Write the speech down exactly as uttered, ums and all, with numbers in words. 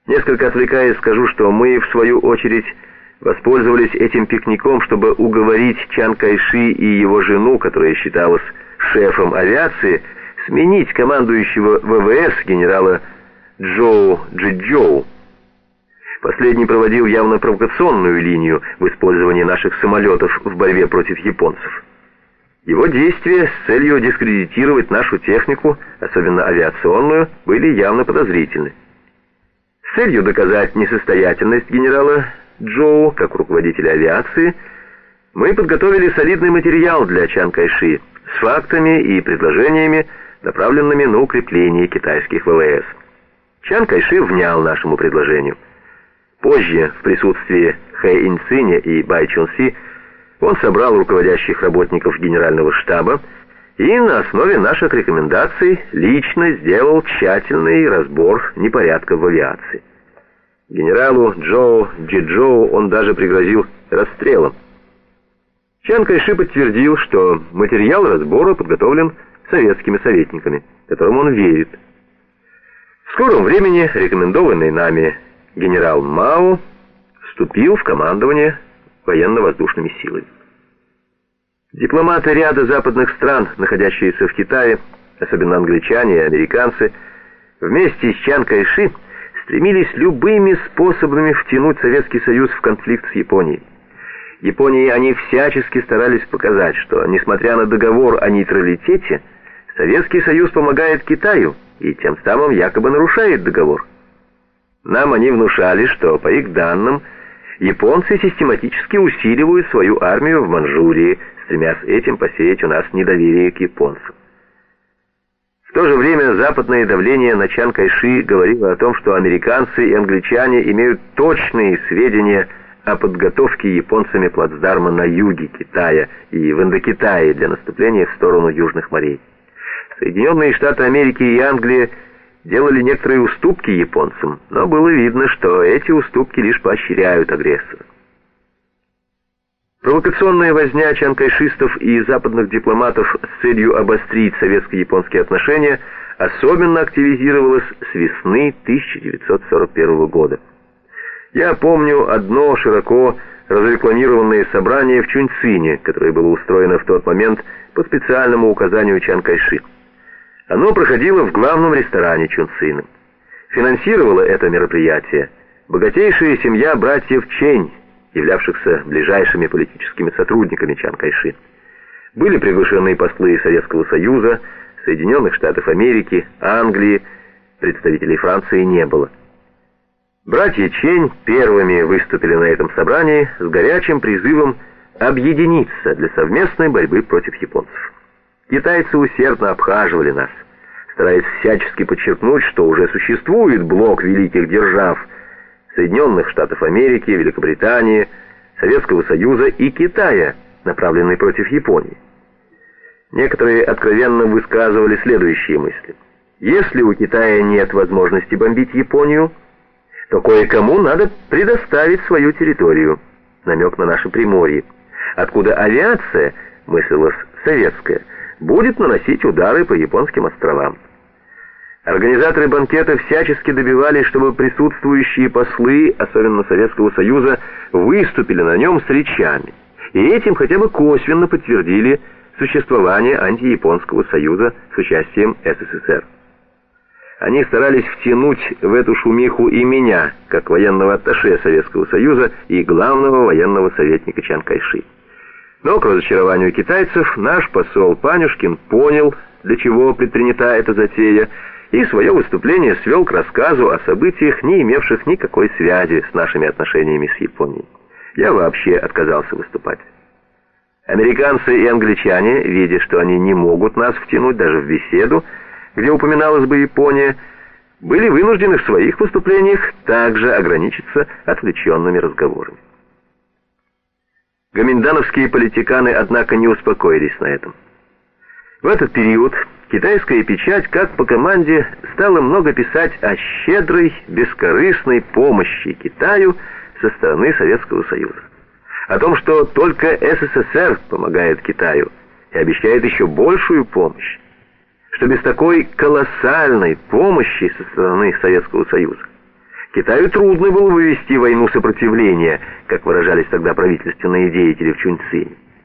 Несколько отвлекаясь, скажу, что мы, в свою очередь, воспользовались этим пикником, чтобы уговорить Чан Кайши и его жену, которая считалась шефом авиации, сменить командующего ВВС генерала Чжоу Чжичжоу. Последний проводил явно провокационную линию в использовании наших самолетов в борьбе против японцев. Его действия с целью дискредитировать нашу технику, особенно авиационную, были явно подозрительны. С целью доказать несостоятельность генерала Чжоу как руководителя авиации, мы подготовили солидный материал для Чан Кайши с фактами и предложениями, направленными на укрепление китайских ВВС. Чан Кайши внял нашему предложению. Позже, в присутствии Хэ Иньциня и Бай Чунси, он собрал руководящих работников генерального штаба и на основе наших рекомендаций лично сделал тщательный разбор непорядков в авиации. Генералу Чжоу Чжичжоу он даже пригрозил расстрелом. Чан Кайши подтвердил, что материал разбора подготовлен советскими советниками, которым он верит. В скором времени рекомендованный нами генерал Мао вступил в командование военно-воздушными силами. Дипломаты ряда западных стран, находящиеся в Китае, особенно англичане и американцы, вместе с Чан Кайши стремились любыми способами втянуть Советский Союз в конфликт с Японией. Японии они всячески старались показать, что, несмотря на договор о нейтралитете, Советский Союз помогает Китаю и тем самым якобы нарушает договор. Нам они внушали, что, по их данным, японцы систематически усиливают свою армию в Манчжурии, стремясь этим посеять у нас недоверие к японцам. В то же время западное давление на Чан Кайши говорило о том, что американцы и англичане имеют точные сведения о подготовке японцами плацдарма на юге Китая и в Индокитае для наступления в сторону Южных морей. Соединенные Штаты Америки и Англия делали некоторые уступки японцам, но было видно, что эти уступки лишь поощряют агрессора. Провокационная возня чанкайшистов и западных дипломатов с целью обострить советско-японские отношения особенно активизировалась с весны тысяча девятьсот сорок первого года. Я помню одно широко разрекламированное собрание в Чуньцине, которое было устроено в тот момент по специальному указанию Чан Кайши. Оно проходило в главном ресторане Чунцина. Финансировала это мероприятие богатейшая семья братьев Чень, являвшихся ближайшими политическими сотрудниками Чан Кайши. Были приглашены послы Советского Союза, Соединенных Штатов Америки, Англии, представителей Франции не было. Братья Чень первыми выступили на этом собрании с горячим призывом объединиться для совместной борьбы против японцев. Китайцы усердно обхаживали нас, стараясь всячески подчеркнуть, что уже существует блок великих держав Соединенных Штатов Америки, Великобритании, Советского Союза и Китая, направленный против Японии. Некоторые откровенно высказывали следующие мысли. Если у Китая нет возможности бомбить Японию, то кое-кому надо предоставить свою территорию, намек на наше Приморье, откуда авиация, мыслилась советская, будет наносить удары по японским островам. Организаторы банкета всячески добивались, чтобы присутствующие послы, особенно Советского Союза, выступили на нем с речами, и этим хотя бы косвенно подтвердили существование антияпонского союза с участием СССР. Они старались втянуть в эту шумиху и меня, как военного атташе Советского Союза и главного военного советника Чан Кайши. Но, к разочарованию китайцев, наш посол Панюшкин понял, для чего предпринята эта затея, и свое выступление свел к рассказу о событиях, не имевших никакой связи с нашими отношениями с Японией. Я вообще отказался выступать. Американцы и англичане, видя, что они не могут нас втянуть даже в беседу, где упоминалась бы Япония, были вынуждены в своих выступлениях также ограничиться отвлеченными разговорами. Гоминдановские политиканы, однако, не успокоились на этом. В этот период китайская печать, как по команде, стала много писать о щедрой, бескорыстной помощи Китаю со стороны Советского Союза. О том, что только СССР помогает Китаю и обещает еще большую помощь. Что без такой колоссальной помощи со стороны Советского Союза Китаю трудно было вывести войну сопротивления, как выражались тогда правительственные деятели в Чуньцзине.